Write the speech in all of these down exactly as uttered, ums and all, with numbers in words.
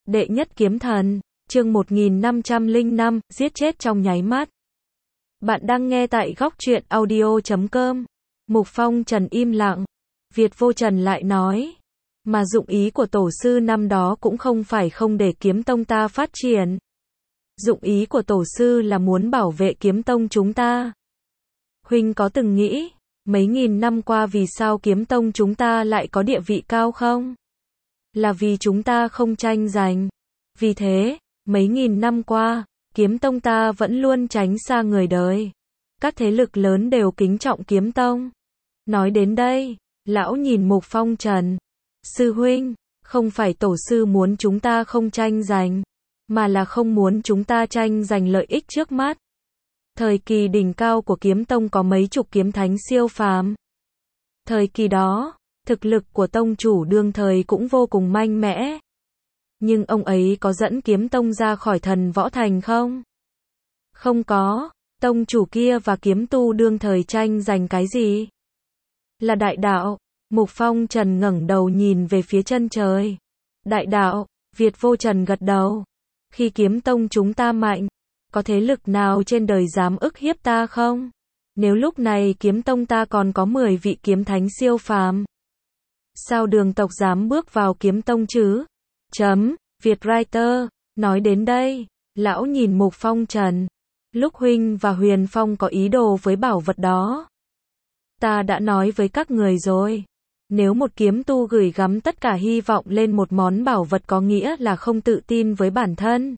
Đệ nhất kiếm thần, chương một nghìn năm trăm lẻ năm, giết chết trong nháy mắt. Bạn đang nghe tại góc truyện audio chấm com. Mục Phong Trần im lặng. Việt Vô Trần lại nói, mà dụng ý của tổ sư năm đó cũng không phải không để kiếm tông ta phát triển. Dụng ý của tổ sư là muốn bảo vệ kiếm tông chúng ta. Huynh có từng nghĩ, mấy nghìn năm qua vì sao kiếm tông chúng ta lại có địa vị cao không? Là vì chúng ta không tranh giành. Vì thế, mấy nghìn năm qua, kiếm tông ta vẫn luôn tránh xa người đời. Các thế lực lớn đều kính trọng kiếm tông. Nói đến đây, lão nhìn Mục Phong Trần. Sư huynh, không phải tổ sư muốn chúng ta không tranh giành, mà là không muốn chúng ta tranh giành lợi ích trước mắt. Thời kỳ đỉnh cao của kiếm tông có mấy chục kiếm thánh siêu phàm. Thời kỳ đó, thực lực của tông chủ đương thời cũng vô cùng mạnh mẽ. Nhưng ông ấy có dẫn kiếm tông ra khỏi thần võ thành không? Không có, tông chủ kia và kiếm tu đương thời tranh giành cái gì? Là đại đạo. Mục Phong Trần ngẩng đầu nhìn về phía chân trời. Đại đạo, Việt Vô Trần gật đầu. Khi kiếm tông chúng ta mạnh, có thế lực nào trên đời dám ức hiếp ta không? Nếu lúc này kiếm tông ta còn có mười vị kiếm thánh siêu phàm, sao đường tộc dám bước vào kiếm tông chứ? Chấm, Việt Writer, nói đến đây, lão nhìn Mục Phong Trần. Lúc huynh và Huyền Phong có ý đồ với bảo vật đó, ta đã nói với các người rồi. Nếu một kiếm tu gửi gắm tất cả hy vọng lên một món bảo vật có nghĩa là không tự tin với bản thân.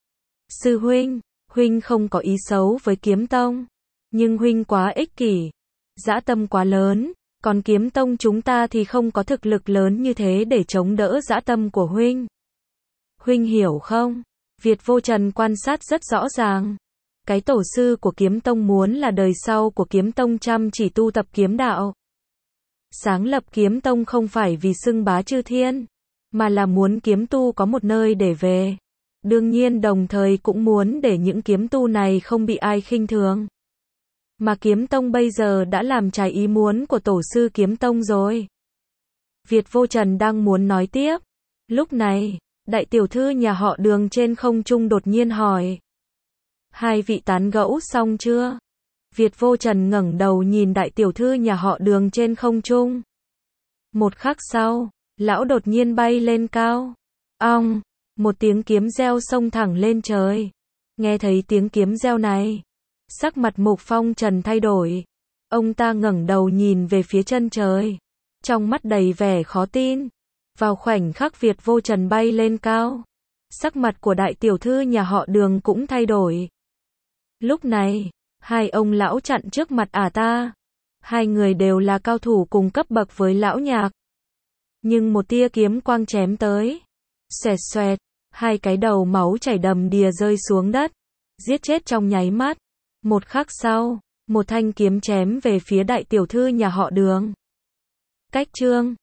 Sư huynh, huynh không có ý xấu với kiếm tông, nhưng huynh quá ích kỷ, dã tâm quá lớn, còn kiếm tông chúng ta thì không có thực lực lớn như thế để chống đỡ dã tâm của huynh. Huynh hiểu không? Việt Vô Trần quan sát rất rõ ràng. Cái tổ sư của kiếm tông muốn là đời sau của kiếm tông chăm chỉ tu tập kiếm đạo. Sáng lập kiếm tông không phải vì xưng bá chư thiên, mà là muốn kiếm tu có một nơi để về. Đương nhiên đồng thời cũng muốn để những kiếm tu này không bị ai khinh thường. Mà kiếm tông bây giờ đã làm trái ý muốn của tổ sư kiếm tông rồi. Việt Vô Trần đang muốn nói tiếp. Lúc này, đại tiểu thư nhà họ Đường trên không trung đột nhiên hỏi. Hai vị tán gẫu xong chưa? Việt Vô Trần ngẩng đầu nhìn đại tiểu thư nhà họ Đường trên không trung. Một khắc sau, lão đột nhiên bay lên cao. Ong, một tiếng kiếm reo xông thẳng lên trời. Nghe thấy tiếng kiếm reo này, sắc mặt Mục Phong Trần thay đổi. Ông ta ngẩng đầu nhìn về phía chân trời, trong mắt đầy vẻ khó tin. Vào khoảnh khắc Việt Vô Trần bay lên cao, sắc mặt của đại tiểu thư nhà họ Đường cũng thay đổi. Lúc này, hai ông lão chặn trước mặt ả ta. Hai người đều là cao thủ cùng cấp bậc với lão nhạc. Nhưng một tia kiếm quang chém tới. Xoẹt xoẹt, hai cái đầu máu chảy đầm đìa rơi xuống đất. Giết chết trong nháy mắt. Một khắc sau, một thanh kiếm chém về phía đại tiểu thư nhà họ Đường. Cách chương